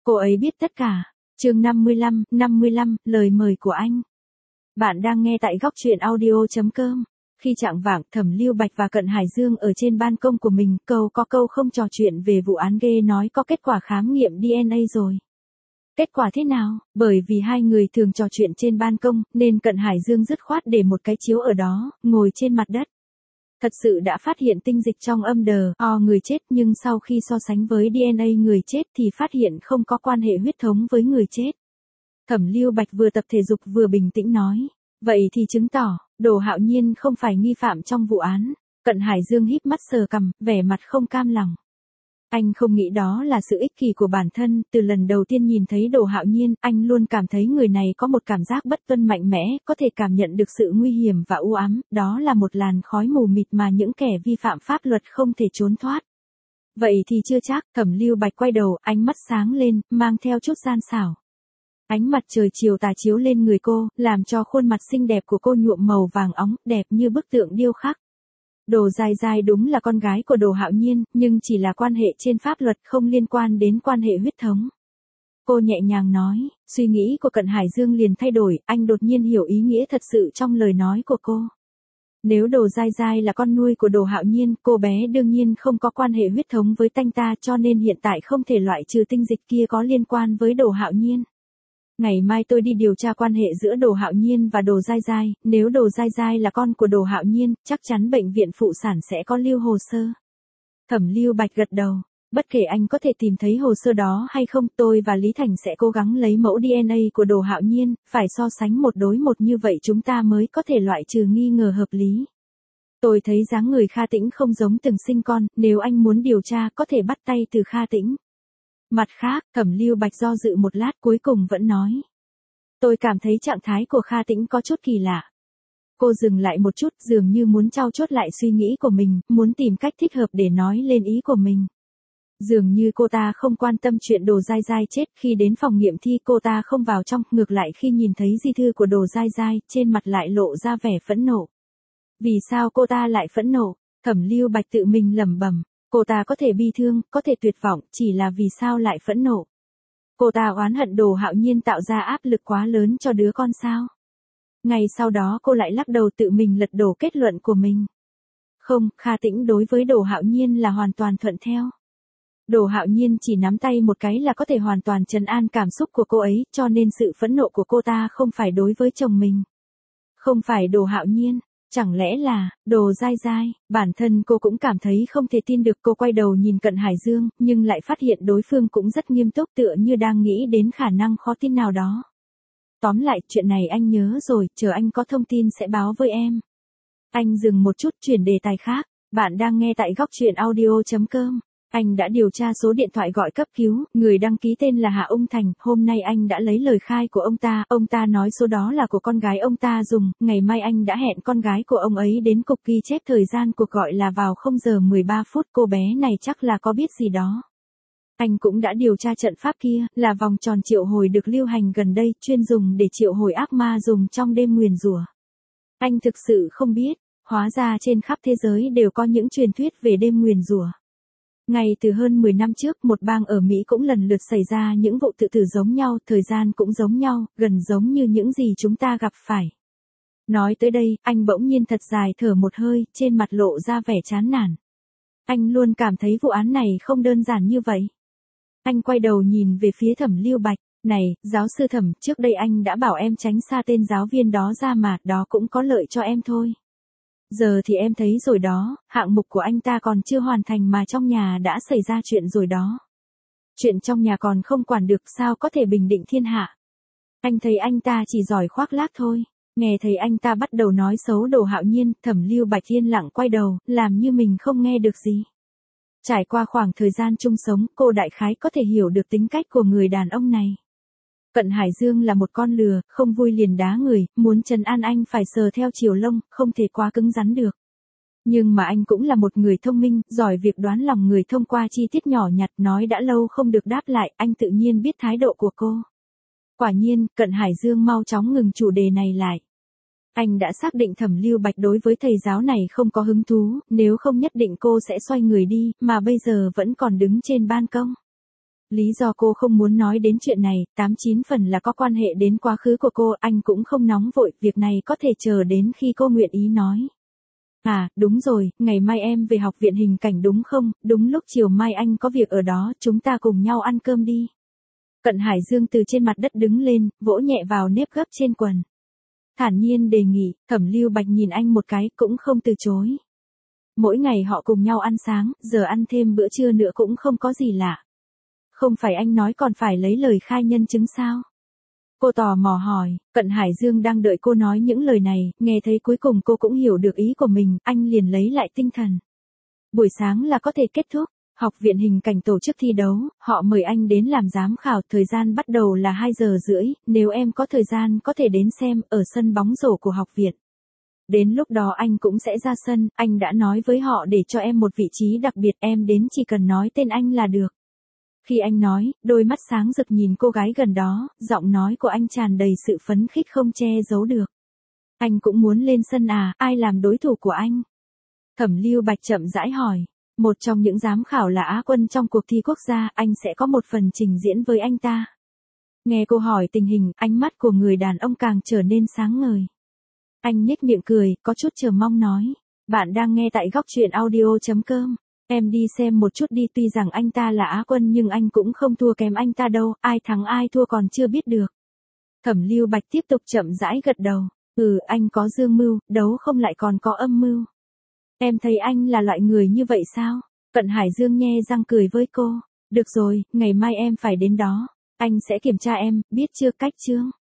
Cô ấy biết tất cả. Chương 55, lời mời của anh. Bạn đang nghe tại góc truyện audio.com. Khi chạng vạng, Thẩm Lưu Bạch và Cận Hải Dương ở trên ban công của mình, câu không trò chuyện về vụ án ghê, nói có kết quả khám nghiệm DNA rồi. Kết quả thế nào? Bởi vì hai người thường trò chuyện trên ban công, nên Cận Hải Dương dứt khoát để một cái chiếu ở đó, ngồi trên mặt đất. Thật sự đã phát hiện tinh dịch trong âm đờ o người chết, nhưng sau khi so sánh với DNA người chết thì phát hiện không có quan hệ huyết thống với người chết. Thẩm Lưu Bạch vừa tập thể dục vừa bình tĩnh nói. Vậy thì chứng tỏ, Đồ Hạo Nhiên không phải nghi phạm trong vụ án. Cận Hải Dương híp mắt sờ cằm, vẻ mặt không cam lòng. Anh không nghĩ đó là sự ích kỷ của bản thân, từ lần đầu tiên nhìn thấy Đồ Hạo Nhiên, anh luôn cảm thấy người này có một cảm giác bất tuân mạnh mẽ, có thể cảm nhận được sự nguy hiểm và u ám, đó là một làn khói mù mịt mà những kẻ vi phạm pháp luật không thể trốn thoát. Vậy thì chưa chắc. Thẩm Lưu Bạch quay đầu, ánh mắt sáng lên, mang theo chút gian xảo. Ánh mặt trời chiều tà chiếu lên người cô, làm cho khuôn mặt xinh đẹp của cô nhuộm màu vàng óng, đẹp như bức tượng điêu khắc. Đồ Dai Dai đúng là con gái của Đồ Hạo Nhiên, nhưng chỉ là quan hệ trên pháp luật, không liên quan đến quan hệ huyết thống. Cô nhẹ nhàng nói. Suy nghĩ của Cận Hải Dương liền thay đổi, anh đột nhiên hiểu ý nghĩa thật sự trong lời nói của cô. Nếu Đồ Dai Dai là con nuôi của Đồ Hạo Nhiên, cô bé đương nhiên không có quan hệ huyết thống với anh ta, cho nên hiện tại không thể loại trừ tinh dịch kia có liên quan với Đồ Hạo Nhiên. Ngày mai tôi đi điều tra quan hệ giữa Đồ Hạo Nhiên và Đồ Dai Dai, nếu Đồ Dai Dai là con của Đồ Hạo Nhiên, chắc chắn bệnh viện phụ sản sẽ có lưu hồ sơ. Thẩm Lưu Bạch gật đầu. Bất kể anh có thể tìm thấy hồ sơ đó hay không, tôi và Lý Thành sẽ cố gắng lấy mẫu DNA của Đồ Hạo Nhiên, phải so sánh một đối một, như vậy chúng ta mới có thể loại trừ nghi ngờ hợp lý. Tôi thấy dáng người Kha Tĩnh không giống từng sinh con, nếu anh muốn điều tra có thể bắt tay từ Kha Tĩnh. Mặt khác, Thẩm Lưu Bạch do dự một lát cuối cùng vẫn nói. Tôi cảm thấy trạng thái của Kha Tĩnh có chút kỳ lạ. Cô dừng lại một chút, dường như muốn trau chuốt lại suy nghĩ của mình, muốn tìm cách thích hợp để nói lên ý của mình. Dường như cô ta không quan tâm chuyện Đồ Dai Dai chết. Khi đến phòng nghiệm thi cô ta không vào trong, ngược lại khi nhìn thấy di thư của Đồ Dai Dai, trên mặt lại lộ ra vẻ phẫn nộ. Vì sao cô ta lại phẫn nộ? Thẩm Lưu Bạch tự mình lẩm bẩm. Cô ta có thể bi thương, có thể tuyệt vọng, chỉ là vì sao lại phẫn nộ? Cô ta oán hận Đồ Hạo Nhiên tạo ra áp lực quá lớn cho đứa con sao? Ngày sau đó cô lại lắc đầu tự mình lật đổ kết luận của mình. Không, Kha Tĩnh đối với Đồ Hạo Nhiên là hoàn toàn thuận theo. Đồ Hạo Nhiên chỉ nắm tay một cái là có thể hoàn toàn trấn an cảm xúc của cô ấy, cho nên sự phẫn nộ của cô ta không phải đối với chồng mình. Không phải Đồ Hạo Nhiên. Chẳng lẽ là, Đồ Dai Dai? Bản thân cô cũng cảm thấy không thể tin được. Cô quay đầu nhìn Cận Hải Dương, nhưng lại phát hiện đối phương cũng rất nghiêm túc, tựa như đang nghĩ đến khả năng khó tin nào đó. Tóm lại, chuyện này anh nhớ rồi, chờ anh có thông tin sẽ báo với em. Anh dừng một chút, chuyển đề tài khác. Bạn đang nghe tại góc truyện audio.com. Anh đã điều tra số điện thoại gọi cấp cứu, người đăng ký tên là Hạ Ung Thành, hôm nay anh đã lấy lời khai của ông ta nói số đó là của con gái ông ta dùng, ngày mai anh đã hẹn con gái của ông ấy đến cục ghi chép thời gian cuộc gọi là vào 0 giờ 13 phút, cô bé này chắc là có biết gì đó. Anh cũng đã điều tra trận pháp kia, là vòng tròn triệu hồi được lưu hành gần đây, chuyên dùng để triệu hồi ác ma dùng trong đêm nguyền rủa. Anh thực sự không biết, hóa ra trên khắp thế giới đều có những truyền thuyết về đêm nguyền rủa. Ngay từ hơn 10 năm trước, một bang ở Mỹ cũng lần lượt xảy ra những vụ tự tử giống nhau, thời gian cũng giống nhau, gần giống như những gì chúng ta gặp phải. Nói tới đây, anh bỗng nhiên thật dài thở một hơi, trên mặt lộ ra vẻ chán nản. Anh luôn cảm thấy vụ án này không đơn giản như vậy. Anh quay đầu nhìn về phía Thẩm Lưu Bạch. Này, giáo sư Thẩm, trước đây anh đã bảo em tránh xa tên giáo viên đó ra mà, đó cũng có lợi cho em thôi. Giờ thì em thấy rồi đó, hạng mục của anh ta còn chưa hoàn thành mà trong nhà đã xảy ra chuyện rồi đó. Chuyện trong nhà còn không quản được, sao có thể bình định thiên hạ. Anh thấy anh ta chỉ giỏi khoác lác thôi. Nghe thấy anh ta bắt đầu nói xấu Đồ Hạo Nhiên, Thẩm Lưu Bạch yên lặng quay đầu, làm như mình không nghe được gì. Trải qua khoảng thời gian chung sống, cô đại khái có thể hiểu được tính cách của người đàn ông này. Cận Hải Dương là một con lừa, không vui liền đá người, muốn trấn an anh phải sờ theo chiều lông, không thể quá cứng rắn được. Nhưng mà anh cũng là một người thông minh, giỏi việc đoán lòng người thông qua chi tiết nhỏ nhặt, nói đã lâu không được đáp lại, anh tự nhiên biết thái độ của cô. Quả nhiên, Cận Hải Dương mau chóng ngừng chủ đề này lại. Anh đã xác định Thẩm Lưu Bạch đối với thầy giáo này không có hứng thú, nếu không nhất định cô sẽ xoay người đi, mà bây giờ vẫn còn đứng trên ban công. Lý do cô không muốn nói đến chuyện này, 89 phần là có quan hệ đến quá khứ của cô, anh cũng không nóng vội, việc này có thể chờ đến khi cô nguyện ý nói. À, đúng rồi, ngày mai em về học viện hình cảnh đúng không, đúng lúc chiều mai anh có việc ở đó, chúng ta cùng nhau ăn cơm đi. Cận Hải Dương từ trên mặt đất đứng lên, vỗ nhẹ vào nếp gấp trên quần. Thản nhiên đề nghị, Thẩm Lưu Bạch nhìn anh một cái cũng không từ chối. Mỗi ngày họ cùng nhau ăn sáng, giờ ăn thêm bữa trưa nữa cũng không có gì lạ. Không phải anh nói còn phải lấy lời khai nhân chứng sao? Cô tò mò hỏi, Cận Hải Dương đang đợi cô nói những lời này, nghe thấy cuối cùng cô cũng hiểu được ý của mình, anh liền lấy lại tinh thần. Buổi sáng là có thể kết thúc, học viện hình cảnh tổ chức thi đấu, họ mời anh đến làm giám khảo, thời gian bắt đầu là 2 giờ rưỡi, nếu em có thời gian có thể đến xem, ở sân bóng rổ của học viện. Đến lúc đó anh cũng sẽ ra sân, anh đã nói với họ để cho em một vị trí đặc biệt, em đến chỉ cần nói tên anh là được. Khi anh nói, đôi mắt sáng rực nhìn cô gái gần đó, giọng nói của anh tràn đầy sự phấn khích không che giấu được. Anh cũng muốn lên sân à, ai làm đối thủ của anh? Thẩm Lưu Bạch chậm rãi hỏi. Một trong những giám khảo là Á quân trong cuộc thi quốc gia, anh sẽ có một phần trình diễn với anh ta. Nghe cô hỏi tình hình, ánh mắt của người đàn ông càng trở nên sáng ngời. Anh nhếch miệng cười, có chút chờ mong nói. Bạn đang nghe tại góc truyện audio.com. Em đi xem một chút đi, tuy rằng anh ta là Á quân nhưng anh cũng không thua kém anh ta đâu, ai thắng ai thua còn chưa biết được. Thẩm Lưu Bạch tiếp tục chậm rãi gật đầu. Anh có dương mưu, đấu không lại còn có âm mưu. Em thấy anh là loại người như vậy sao? Cận Hải Dương nhe răng cười với cô. Được rồi, ngày mai em phải đến đó. Anh sẽ kiểm tra em, biết chưa, cách chưa?